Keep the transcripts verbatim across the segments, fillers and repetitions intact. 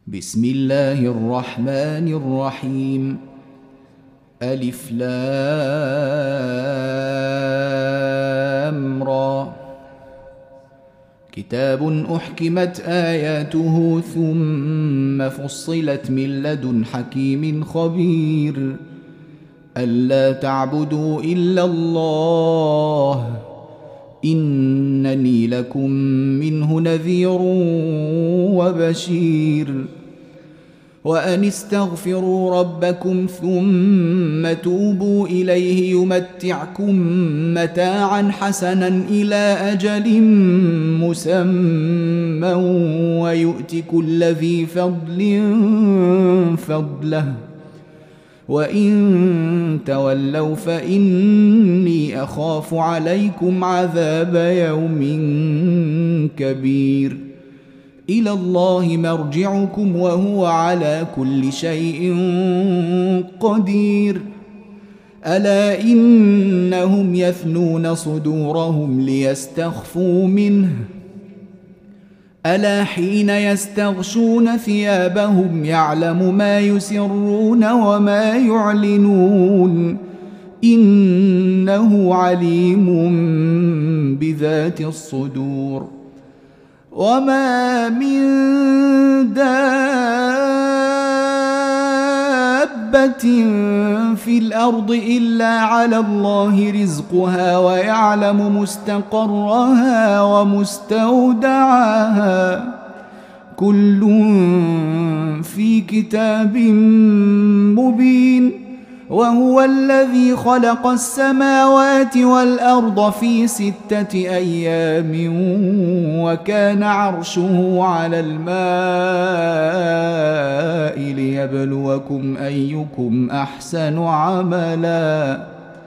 بسم الله الرحمن الرحيم. ألف لام را. كتاب أحكمت آياته ثم فصلت من لدن حكيم خبير. ألا تعبدوا إلا الله إنني لكم منه نذير وبشير. وأن استغفروا ربكم ثم توبوا إليه يمتعكم متاعا حسنا إلى أجل مسمى ويؤت كل ذي فضل فضله وإن تولوا فإني أخاف عليكم عذاب يوم كبير. إلى الله مرجعكم وهو على كل شيء قدير. ألا إنهم يثنون صدورهم ليستخفوا منه ألا حين يستغشون ثيابهم يعلم ما يسرون وما يعلنون إنه عليم بذات الصدور. وما من دابة في الأرض إلا على الله رزقها ويعلم مستقرها ومستودعها كل في كتاب مبين. وهو الذي خلق السماوات والأرض في ستة أيام وكان عرشه على الماء ليبلوكم أيكم أحسن عملا.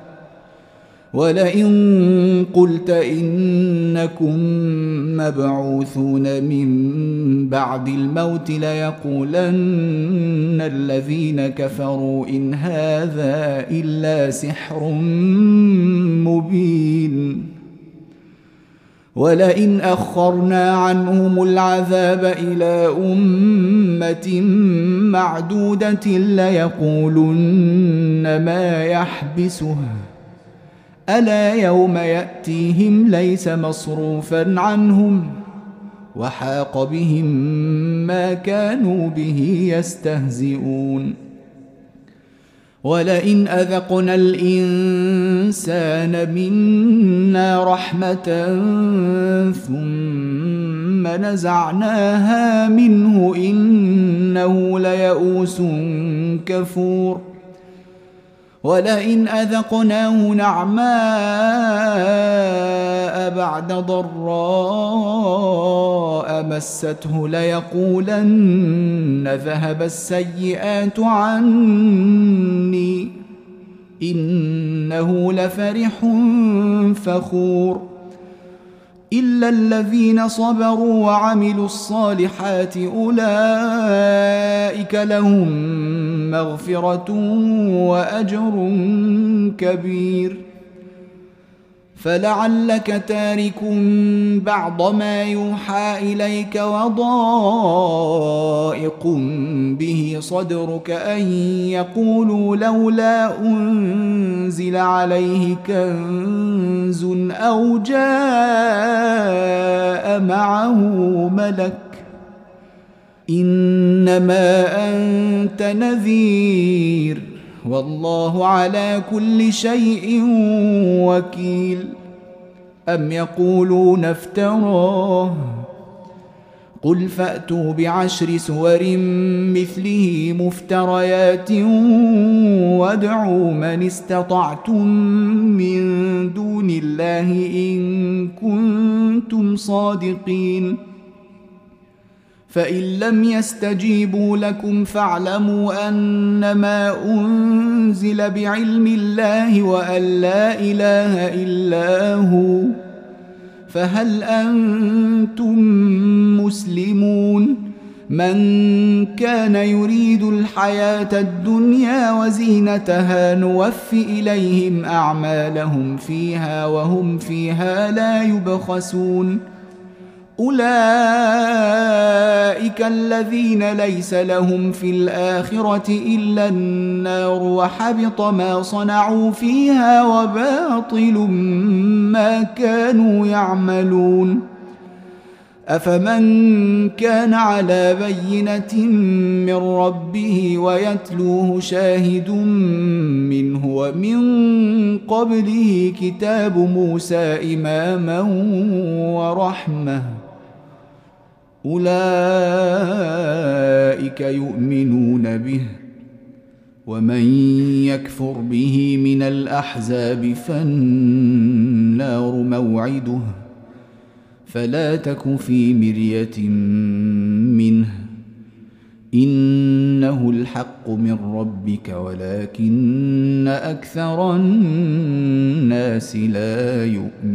ولئن قلت إنكم مبعوثون من بعد الموت ليقولن الذين كفروا إن هذا إلا سحر مبين. ولئن أخرنا عنهم العذاب إلى أمة معدودة ليقولن ما يحبسه ألا يوم يأتيهم ليس مصروفا عنهم وحاق بهم ما كانوا به يستهزئون. ولئن أذقنا الإنسان منا رحمة ثم نزعناها منه إنه ليئوس كفور. ولئن أذقناه نعماء بعد ضراء مسته ليقولن ذهب السيئات عني إنه لفرح فخور. إلا الذين صبروا وعملوا الصالحات أولئك لهم مغفرة وأجر كبير. فلعلك تارك بعض ما يوحى إليك وضائق به صدرك أن يقولوا لولا أنزل عليه كنز أو جاء معه ملك إنما أنت نذير والله على كل شيء وكيل. أم يقولون افتراه قل فأتوا بعشر سور مثله مفتريات وادعوا من استطعتم من دون الله إن كنتم صادقين. فإن لم يستجيبوا لكم فاعلموا أنما أنزل بعلم الله وأن لا إله إلا هو فهل أنتم مسلمون. من كان يريد الحياة الدنيا وزينتها نوف إليهم أعمالهم فيها وهم فيها لا يبخسون. أولئك الذين ليس لهم في الآخرة إلا النار وحبط ما صنعوا فيها وباطل ما كانوا يعملون. أفمن كان على بينة من ربه ويتلوه شاهد منه ومن قبله كتاب موسى إماما ورحمة أولئك يؤمنون به، ومن يكفر به من الأحزاب فالنار موعده فلا تك في مرية منه إنه الحق من ربك ولكن أكثر الناس لا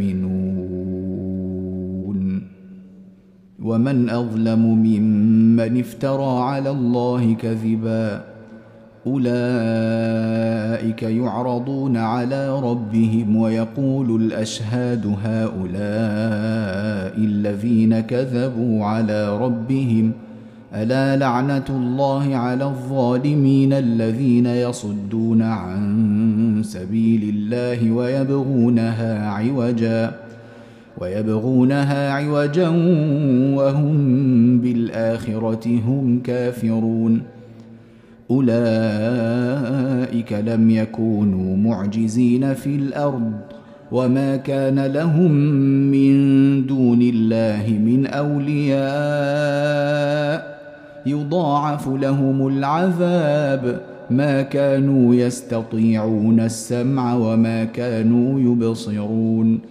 يؤمنون. ومن أظلم ممن افترى على الله كذبا أولئك يعرضون على ربهم ويقول الأشهاد هؤلاء الذين كذبوا على ربهم ألا لعنة الله على الظالمين الذين يصدون عن سبيل الله ويبغونها عوجا ويبغونها عوجا وهم بالآخرة هم كافرون. أولئك لم يكونوا معجزين في الأرض وما كان لهم من دون الله من أولياء يضاعف لهم العذاب ما كانوا يستطيعون السمع وما كانوا يبصرون.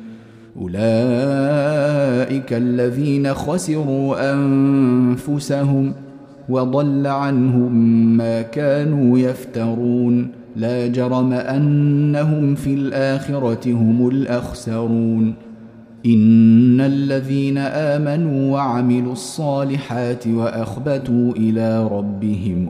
أولئك الذين خسروا أنفسهم وضل عنهم ما كانوا يفترون لا جرم أنهم في الآخرة هم الأخسرون. إن الذين آمنوا وعملوا الصالحات وأخبتوا إلى ربهم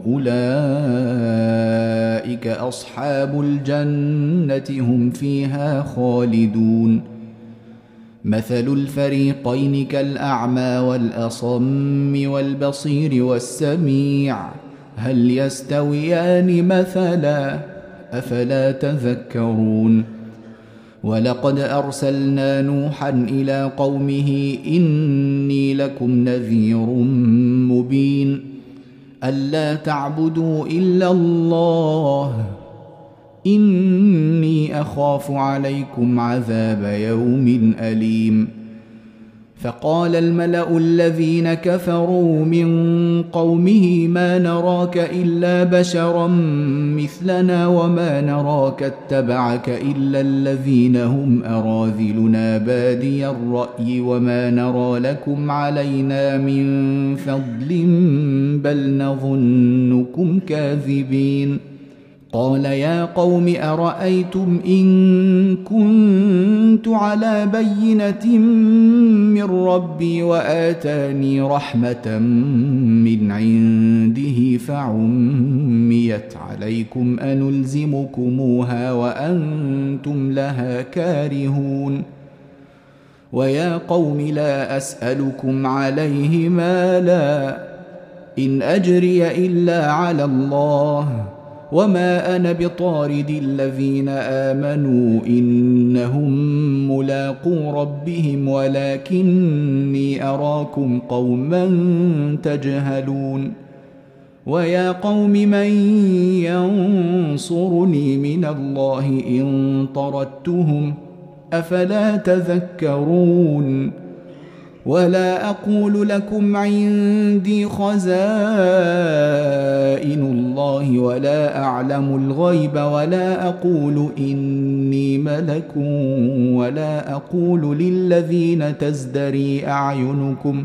أولئك أصحاب الجنة هم فيها خالدون. مثل الفريقين كالأعمى والأصم والبصير والسميع هل يستويان مثلا أفلا تذكرون. ولقد أرسلنا نوحا إلى قومه إني لكم نذير مبين ألا تعبدوا إلا الله إني أخاف عليكم عذاب يوم أليم. فقال الملأ الذين كفروا من قومه ما نراك إلا بشرا مثلنا وما نراك اتبعك إلا الذين هم أراذلنا بادي الرأي وما نرى لكم علينا من فضل بل نظنكم كاذبين. قال يا قوم أرأيتم إن كنت على بينة من ربي وآتاني رحمة من عنده فعميت عليكم أنلزمكموها وأنتم لها كارهون. ويا قوم لا أسألكم عليه مالا إن أجري إلا على الله وما أنا بطارد الذين آمنوا إنهم ملاقو ربهم ولكني أراكم قوما تجهلون. ويا قوم من ينصرني من الله إن طردتهم أفلا تذكرون. ولا أقول لكم عندي خزائن الله ولا أعلم الغيب ولا أقول إني ملك ولا أقول للذين تزدري أعينكم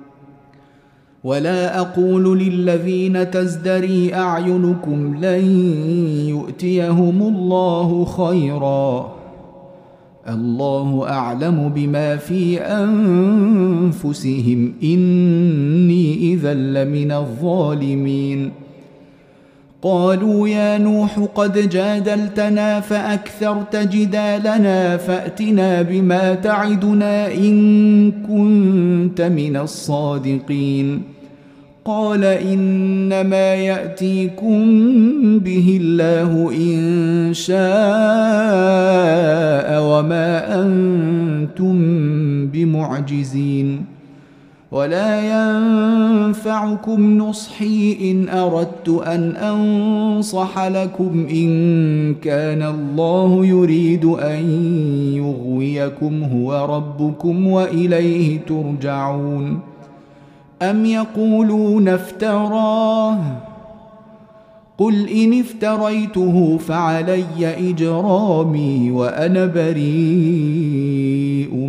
ولا أقول للذين تزدري أعينكم لن يؤتيهم الله خيرا الله أعلم بما في أنفسهم إني إذا لمن الظالمين. قالوا يا نوح قد جادلتنا فأكثرت جدالنا فأتنا بما تعدنا إن كنت من الصادقين قال إنما يأتيكم به الله إن شاء وما أنتم بمعجزين ولا ينفعكم نصحي إن أردت أن أنصح لكم إن كان الله يريد أن يغويكم هو ربكم وإليه ترجعون أم يقولون افتراه قل إن افتريته فعلي إجرامي وأنا بريء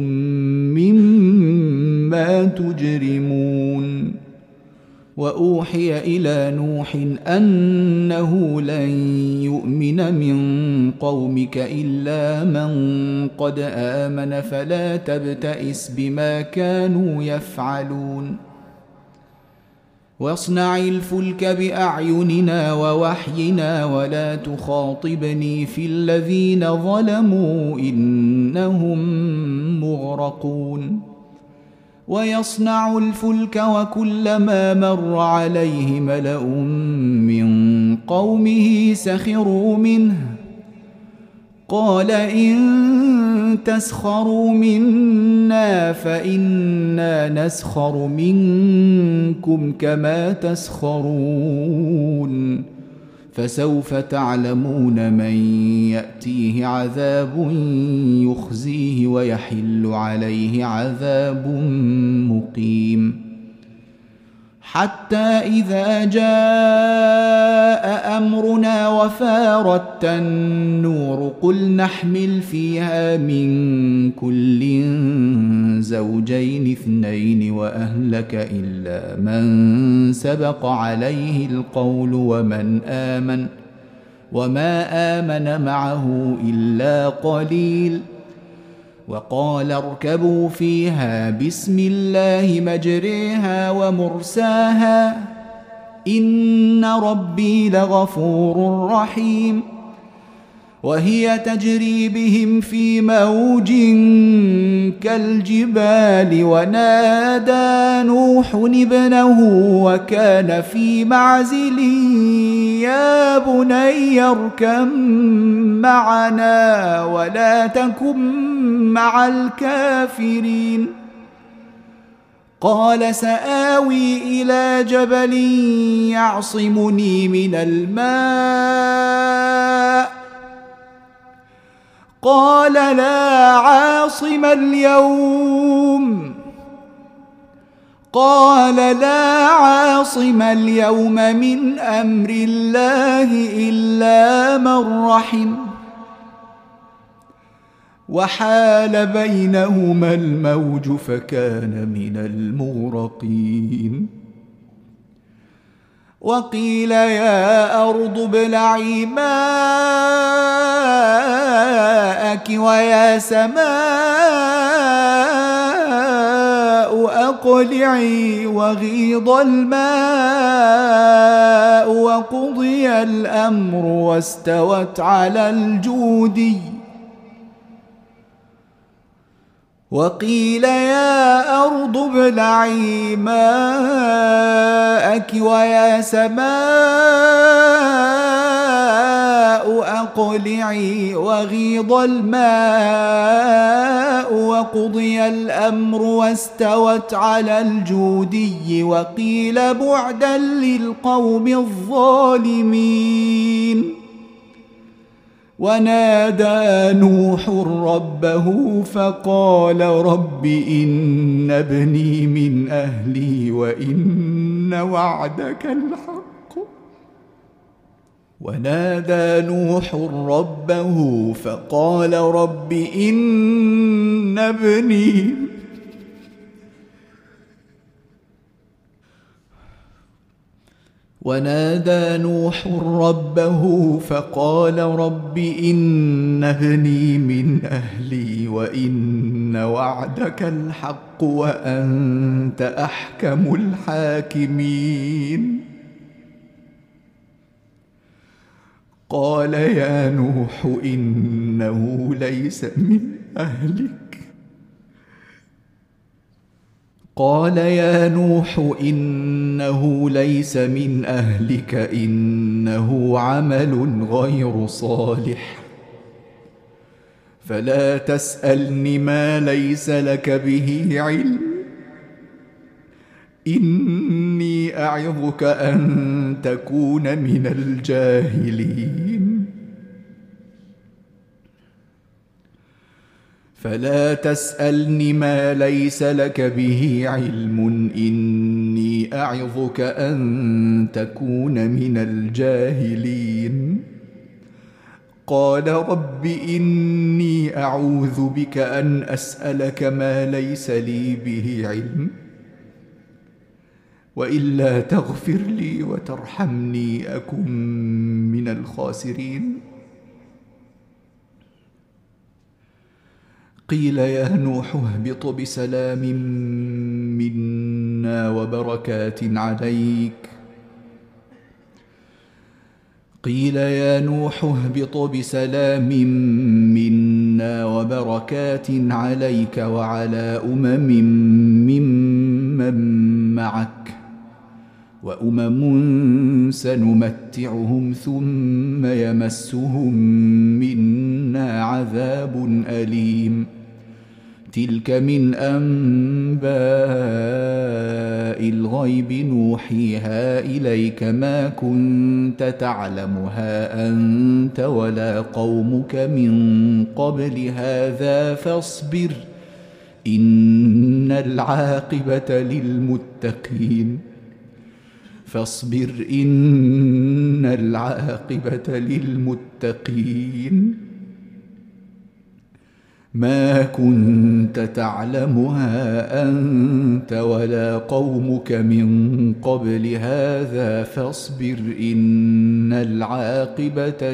مما تجرمون وأوحي إلى نوح أنه لن يؤمن من قومك إلا من قد آمن فلا تبتئس بما كانوا يفعلون واصنع الفلك بأعيننا ووحينا ولا تخاطبني في الذين ظلموا إنهم مغرقون ويصنع الفلك وكلما مر عليه ملأ من قومه سخروا منه قال إن تسخروا منا فإنا نسخر منكم كما تسخرون فسوف تعلمون من يأتيه عذاب يخزيه ويحل عليه عذاب مقيم حتى إذا جاء أمرنا وفارت النور قل نحمل فيها من كل زوجين اثنين وأهلك إلا من سبق عليه القول ومن آمن وما آمن معه إلا قليل وقال اركبوا فيها بسم الله مجريها ومرساها إن ربي لغفور رحيم وهي تجري بهم في موج كالجبال ونادى نوح ابنه وكان في معزل يا بني اركب معنا ولا تكن مع الكافرين قال سآوي إلى جبل يعصمني من الماء قال لا عاصم اليوم قال لا عاصم اليوم من أمر الله إلا من رحم وحال بينهما الموج فكان من المغرقين وقيل يا أرض ابلعي ماءك ويا سماء أقلعي وغيض الماء وقضي الأمر واستوت على الجودي وقيل يا أرض ابلعي ماءك ويا سماء أقلعي وغيض الماء وقضي الأمر واستوت على الجودي وقيل بعدا للقوم الظالمين ونادى نوح ربه فقال رب إن ابني من أهلي وإن وعدك الحق ونادى نوح ربه فقال رب إن ابني ونادى نوح ربه فقال رب إن ابني من أهلي وإن وعدك الحق وأنت أحكم الحاكمين قال يا نوح إنه ليس من أهلك قال يا نوح إنه ليس من أهلك إنه عمل غير صالح فلا تسألني ما ليس لك به علم إني أعظك أن تكون من الجاهلين فلا تسألني ما ليس لك به علم إني أعظك أن تكون من الجاهلين قال رب إني أعوذ بك أن أسألك ما ليس لي به علم وإلا تغفر لي وترحمني أكن من الخاسرين قيل يا نوح اهبط بسلام منا وبركات عليك قيل يا نوح اهبط بسلام منا وبركات عليك وعلى أمم ممن معك وأمم سنمتعهم ثم يمسهم منا عذاب أليم تلك من أنباء الغيب نوحيها إليك ما كنت تعلمها أنت ولا قومك من قبل هذا فاصبر إن العاقبة للمتقين فاصبر إن العاقبة للمتقين ما كنت تعلمها أنت ولا قومك من قبل هذا فاصبر إن العاقبة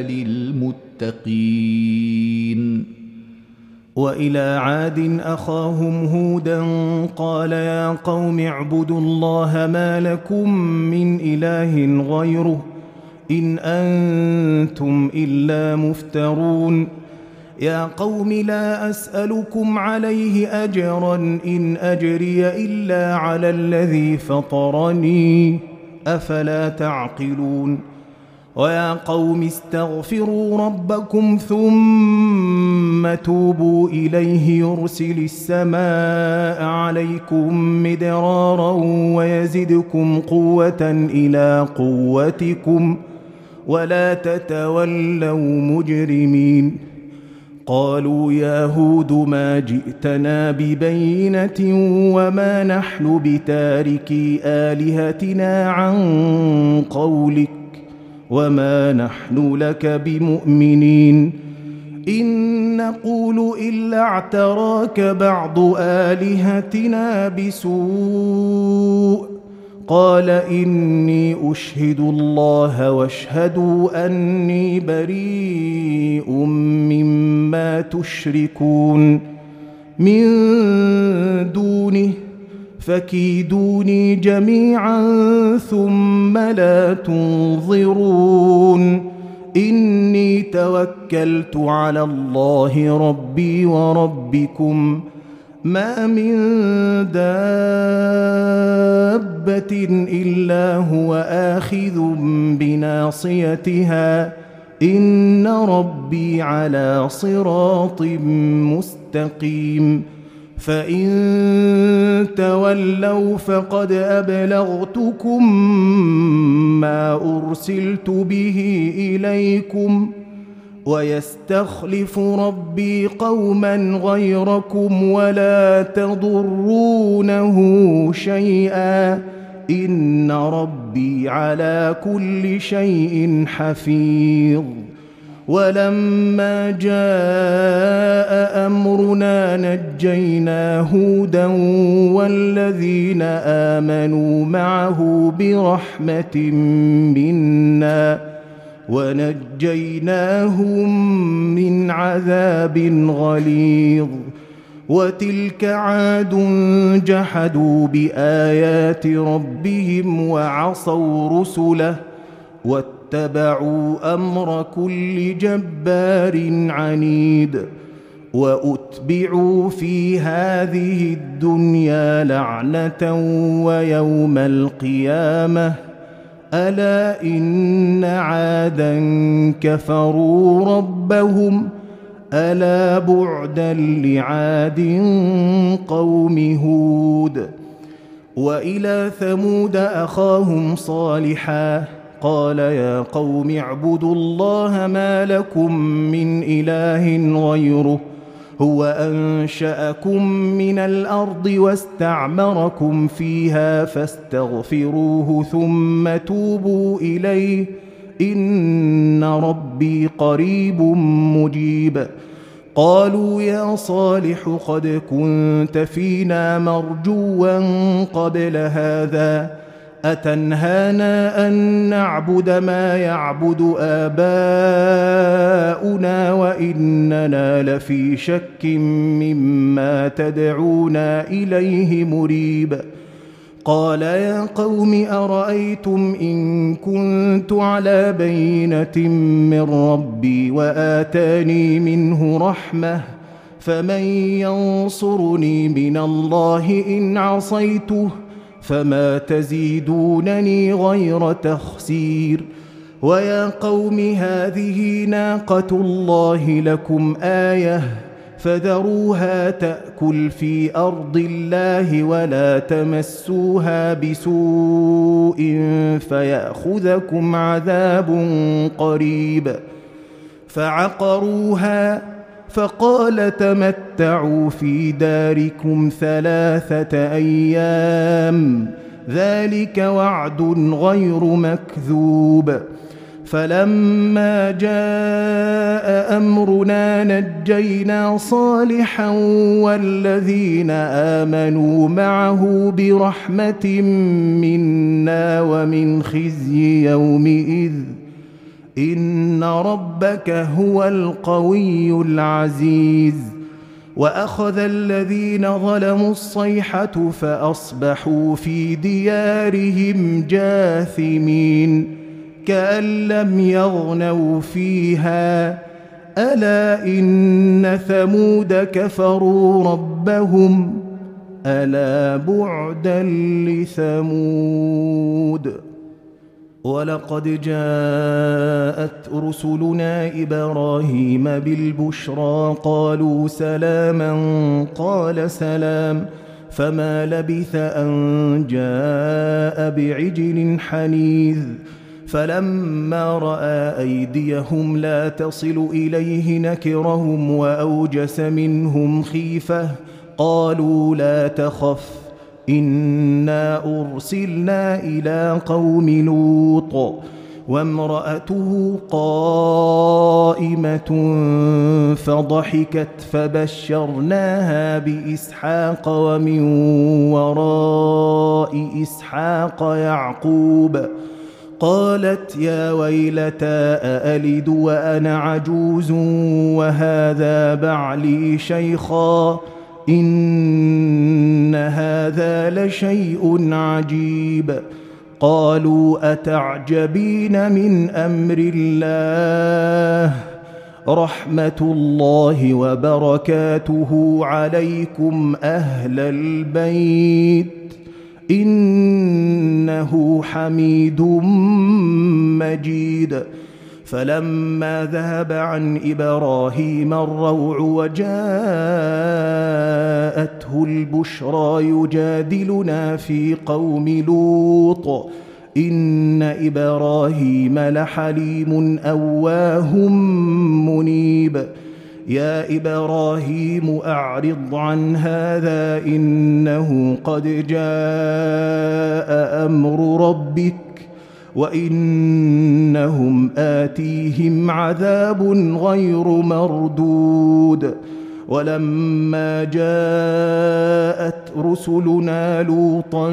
للمتقين وإلى عاد أخاهم هودا قال يا قوم اعبدوا الله ما لكم من إله غيره إن أنتم إلا مفترون يا قوم لا أسألكم عليه أجرا إن أجري إلا على الذي فطرني أفلا تعقلون ويا قوم استغفروا ربكم ثم توبوا إليه يرسل السماء عليكم مدرارا ويزدكم قوة إلى قوتكم ولا تتولوا مجرمين قالوا يا هود ما جئتنا ببينة وما نحن بتاركي آلهتنا عن قولك وما نحن لك بمؤمنين إن نقول إلا اعتراك بعض آلهتنا بسوء قال إني أشهد الله واشهدوا أني بريء مما تشركون من دونه فكيدوني جميعا ثم لا تنظرون إني توكلت على الله ربي وربكم ما من دابة إلا هو آخذ بناصيتها إن ربي على صراط مستقيم فإن تولوا فقد أبلغتكم ما أرسلت به إليكم ويستخلف ربي قوما غيركم ولا تضرونه شيئا إن ربي على كل شيء حفيظ ولما جاء أمرنا نجينا هودا والذين آمنوا معه برحمة منا ونجيناهم من عذاب غليظ وتلك عاد جحدوا بآيات ربهم وعصوا رسله واتبعوا واتبعوا أمر كل جبار عنيد وأتبعوا في هذه الدنيا لعنة ويوم القيامة ألا إن عادا كفروا ربهم ألا بعدا لعاد قوم هود وإلى ثمود أخاهم صالحا قال يا قوم اعبدوا الله ما لكم من إله غيره هو أنشأكم من الأرض واستعمركم فيها فاستغفروه ثم توبوا إليه إن ربي قريب مجيب قالوا يا صالح قد كنت فينا مرجوا قبل هذا أتنهانا أن نعبد ما يعبد آباؤنا وإننا لفي شك مما تدعونا إليه مريب قال يا قوم أرأيتم إن كنت على بينة من ربي وآتاني منه رحمة فمن ينصرني من الله إن عصيته فما تزيدونني غير تخسير ويا قوم هذه ناقة الله لكم آية فذروها تأكل في أرض الله ولا تمسوها بسوء فيأخذكم عذاب قريب فعقروها فقال تمتعوا في داركم ثلاثة أيام ذلك وعد غير مكذوب فلما جاء أمرنا نجينا صالحا والذين آمنوا معه برحمة منا ومن خزي يومئذ إن ربك هو القوي العزيز وأخذ الذين ظلموا الصيحة فأصبحوا في ديارهم جاثمين كأن لم يغنوا فيها ألا إن ثمود كفروا ربهم ألا بعدا لثمود ولقد جاءت رسلنا إبراهيم بالبشرى قالوا سلاما قال سلام فما لبث أن جاء بعجل حنيذ فلما رأى أيديهم لا تصل إليه نكرهم وأوجس منهم خيفة قالوا لا تخف إنا أرسلنا إلى قوم لوط وامرأته قائمة فضحكت فبشرناها بإسحاق ومن وراء إسحاق يعقوب قالت يا ويلتى أألد وأنا عجوز وهذا بعلي شيخا إن هذا لشيء عجيب قالوا أتعجبين من أمر الله رحمة الله وبركاته عليكم أهل البيت إنه حميد مجيد فلما ذهب عن إبراهيم الروع وجاءته البشرى يجادلنا في قوم لوط إن إبراهيم لحليم أواه منيب يا إبراهيم أعرض عن هذا إنه قد جاء أمر ربك وإنهم آتيهم عذاب غير مردود ولما جاءت رسلنا لوطا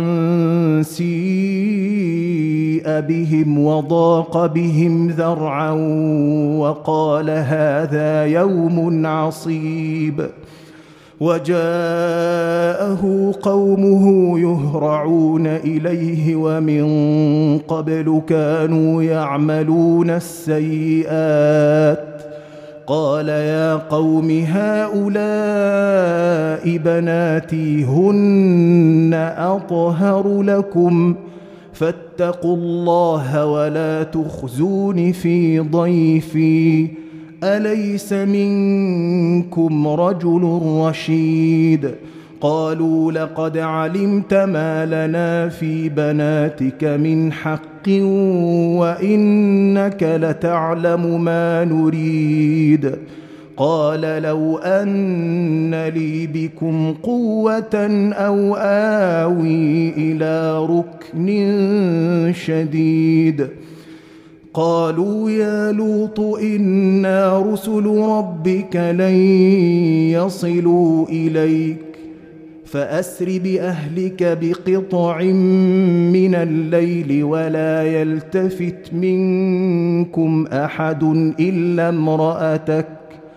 سيء بهم وضاق بهم ذرعا وقال هذا يوم عصيب وجاءه قومه يهرعون إليه ومن قبل كانوا يعملون السيئات قال يا قوم هؤلاء بناتي هن أطهر لكم فاتقوا الله ولا تخزون في ضيفي أليس منكم رجل رشيد قالوا لقد علمت ما لنا في بناتك من حق وإنك لتعلم ما نريد قال لو أن لي بكم قوة أو آوي إلى ركن شديد قالوا يا لوط إنا رسل ربك لن يصلوا إليك فأسر بأهلك بقطع من الليل ولا يلتفت منكم أحد إلا امرأتك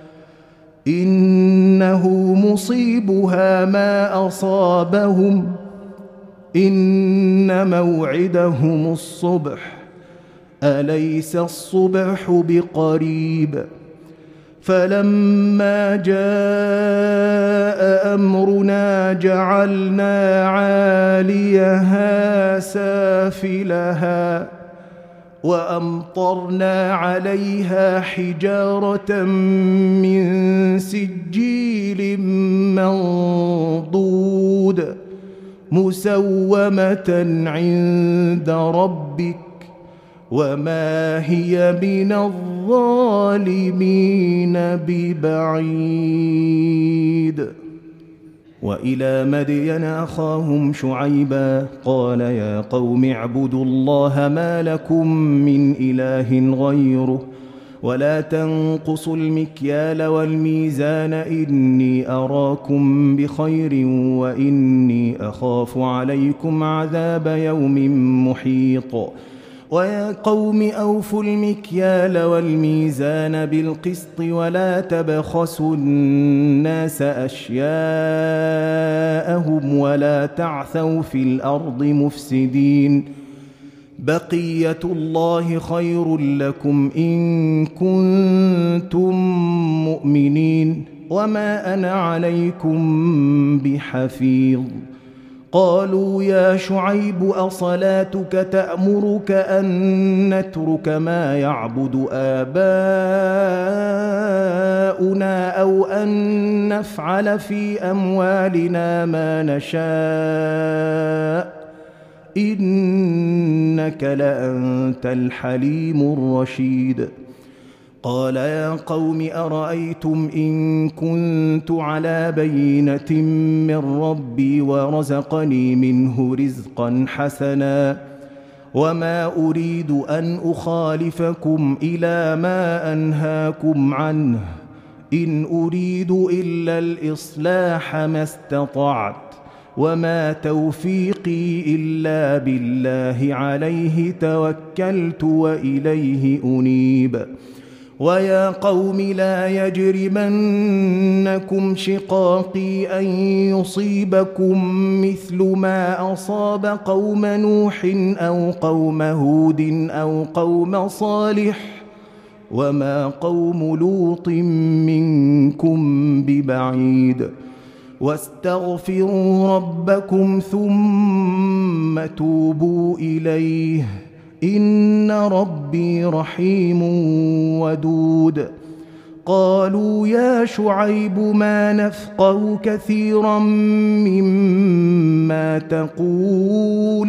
إنه مصيبها ما أصابهم إن موعدهم الصبح أليس الصبح بقريب فلما جاء أمرنا جعلنا عاليها سافلها وأمطرنا عليها حجارة من سجيل منضود مسومة عند ربك وما هي من الظالمين ببعيد وإلى مدين أخاهم شعيبا قال يا قوم اعبدوا الله ما لكم من إله غيره ولا تنقصوا المكيال والميزان إني أراكم بخير وإني أخاف عليكم عذاب يوم محيط ويا قوم أوفوا المكيال والميزان بالقسط ولا تبخسوا الناس أشياءهم ولا تعثوا في الأرض مفسدين بقية الله خير لكم إن كنتم مؤمنين وما أنا عليكم بحفيظ قالوا يا شعيب أصلاتك تأمرك أن نترك ما يعبد آباؤنا أو أن نفعل في أموالنا ما نشاء إنك لأنت الحليم الرشيد قال يا قوم أرأيتم إن كنت على بينة من ربي ورزقني منه رزقا حسنا وما أريد أن أخالفكم إلى ما أنهاكم عنه إن أريد إلا الإصلاح ما استطعت وما توفيقي إلا بالله عليه توكلت وإليه أنيب ويا قوم لا يجرمنكم شقاقي أن يصيبكم مثل ما أصاب قوم نوح أو قوم هود أو قوم صالح وما قوم لوط منكم ببعيد واستغفروا ربكم ثم توبوا إليه إن ربي رحيم ودود قالوا يا شعيب ما نفقه كثيرا مما تقول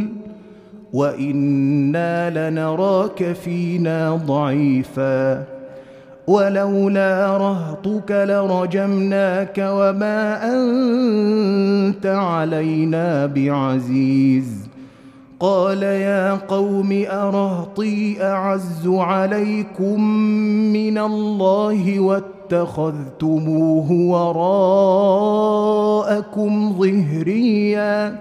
وإنا لنراك فينا ضعيفا ولولا رهطك لرجمناك وما أنت علينا بعزيز قال يا قوم أرهطي أعز عليكم من الله واتخذتموه وراءكم ظهريا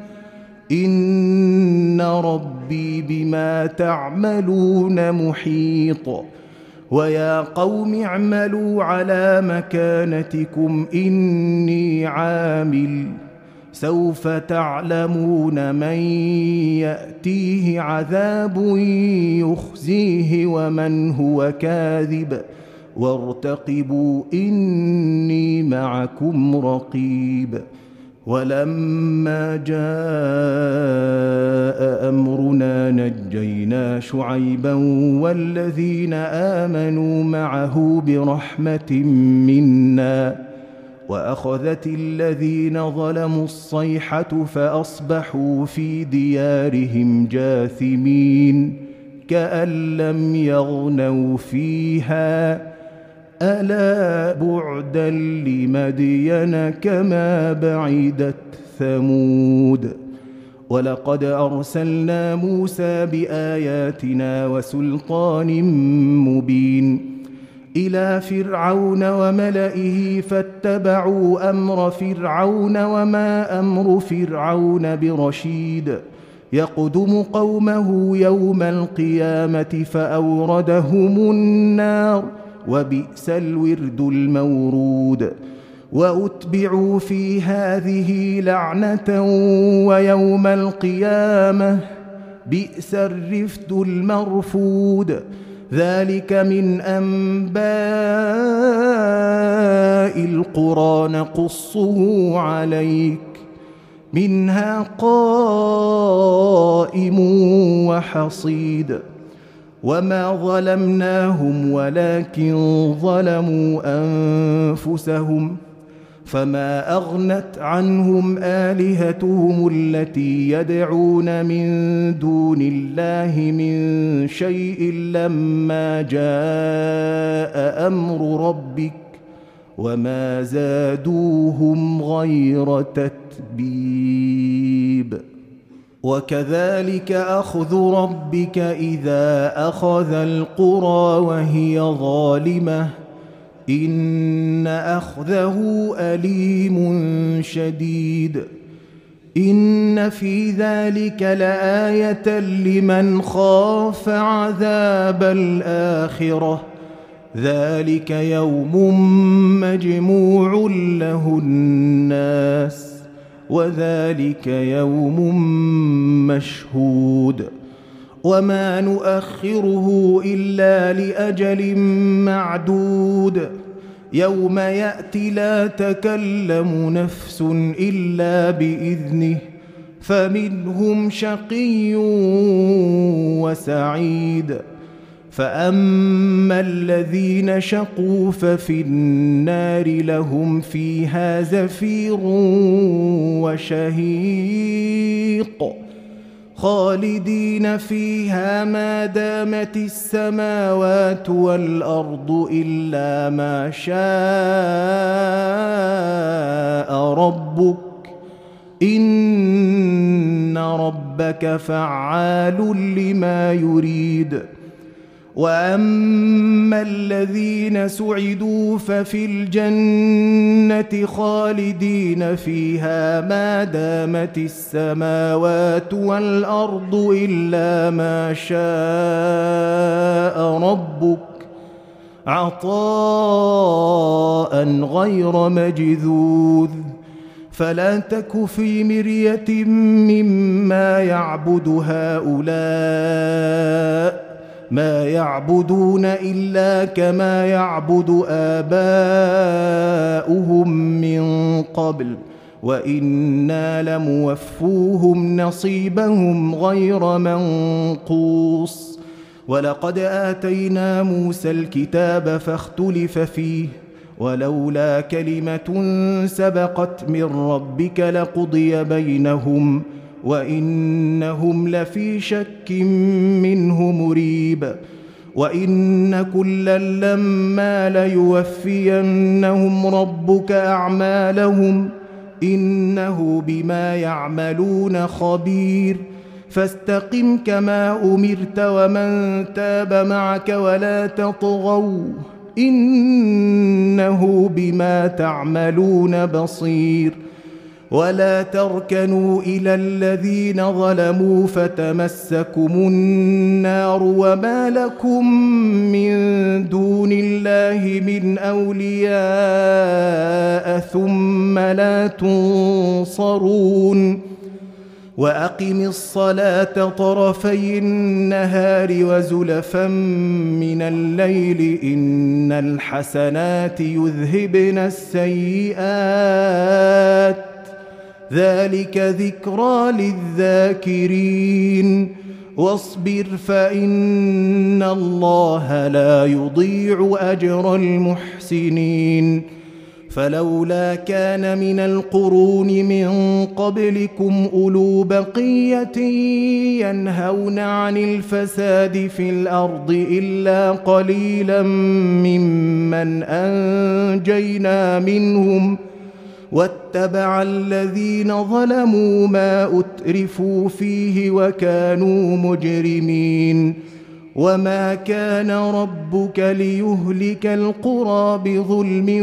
إن ربي بما تعملون محيط ويا قوم اعملوا على مكانتكم إني عامل سوف تعلمون من يأتيه عذاب يخزيه ومن هو كاذب وارتقبوا إني معكم رقيب. ولما جاء أمرنا نجينا شعيبا والذين آمنوا معه برحمة منا وأخذت الذين ظلموا الصيحة فأصبحوا في ديارهم جاثمين كأن لم يغنوا فيها ألا بعدا لمدين كما بعدت ثمود. ولقد أرسلنا موسى بآياتنا وسلطان مبين إلى فرعون وملئه فاتبعوا أمر فرعون وما أمر فرعون برشيد يقدم قومه يوم القيامة فأوردهم النار وبئس الورد المورود. وأتبعوا في هذه لعنة ويوم القيامة بئس الرفد المرفود. ذلك من أنباء القرى نقصه عليك منها قائم وحصيد. وما ظلمناهم ولكن ظلموا أنفسهم فما أغنت عنهم آلهتهم التي يدعون من دون الله من شيء لما جاء أمر ربك وما زادوهم غير تتبيب. وكذلك أخذ ربك إذا أخذ القرى وهي ظالمة إن أخذه أليم شديد. إن في ذلك لآية لمن خاف عذاب الآخرة ذلك يوم مجموع له الناس وذلك يوم مشهود. وما نؤخره إلا لأجل معدود يوم يأتي لا تكلم نفس إلا بإذنه فمنهم شقي وسعيد. فأما الذين شقوا ففي النار لهم فيها زفير وشهيق خالدين فيها ما دامت السماوات والأرض إلا ما شاء ربك إن ربك فعال لما يريد. وأما الذين سعدوا ففي الجنة خالدين فيها ما دامت السماوات والأرض إلا ما شاء ربك عطاء غير مجذوذ. فلا تك في مرية مما يعبد هؤلاء ما يعبدون إلا كما يعبد آباؤهم من قبل وإنا لموفوهم نصيبهم غير منقوص. ولقد آتينا موسى الكتاب فاختلف فيه ولولا كلمة سبقت من ربك لقضي بينهم وإنهم لفي شك منه مريب. وإن كلا لما ليوفينهم ربك أعمالهم إنه بما يعملون خبير. فاستقم كما أمرت ومن تاب معك ولا تطغوا إنه بما تعملون بصير. ولا تركنوا إلى الذين ظلموا فتمسكم النار وما لكم من دون الله من أولياء ثم لا تنصرون وأقم الصلاة طرفي النهار وزلفا من الليل إن الحسنات يذهبن السيئات ذلك ذكرى للذاكرين واصبر فإن الله لا يضيع أجر المحسنين فلولا كان من القرون من قبلكم أولو بقية ينهون عن الفساد في الأرض إلا قليلا ممن أنجينا منهم واتبع الذين ظلموا ما أترفوا فيه وكانوا مجرمين وما كان ربك ليهلك القرى بظلم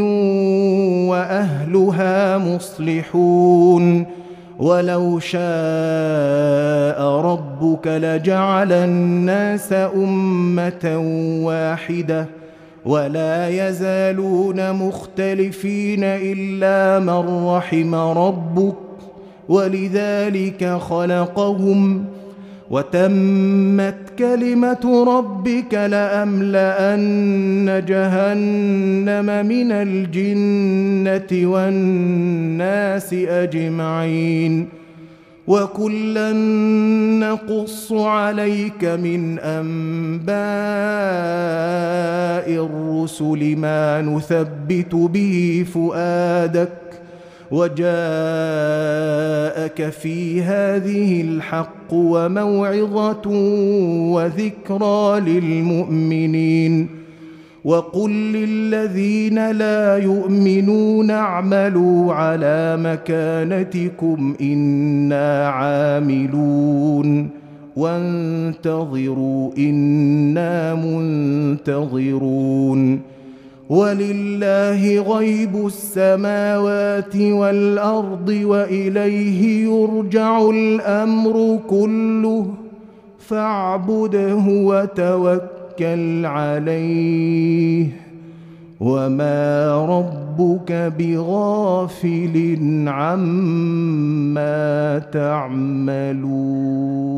وأهلها مصلحون ولو شاء ربك لجعل الناس أمة واحدة ولا يزالون مختلفين إلا من رحم ربك ولذلك خلقهم وتمت كلمة ربك لأملأن جهنم من الجنة والناس أجمعين وكلا نقص عليك من أنباء الرسل ما نثبت به فؤادك وجاءك في هذه الحق وموعظة وذكرى للمؤمنين وقل للذين لا يؤمنون اعملوا على مكانتكم إنا عاملون وانتظروا إنا منتظرون ولله غيب السماوات والأرض وإليه يرجع الأمر كله فاعبده وتوكل عليه وما ربك بغافل عما تعملون.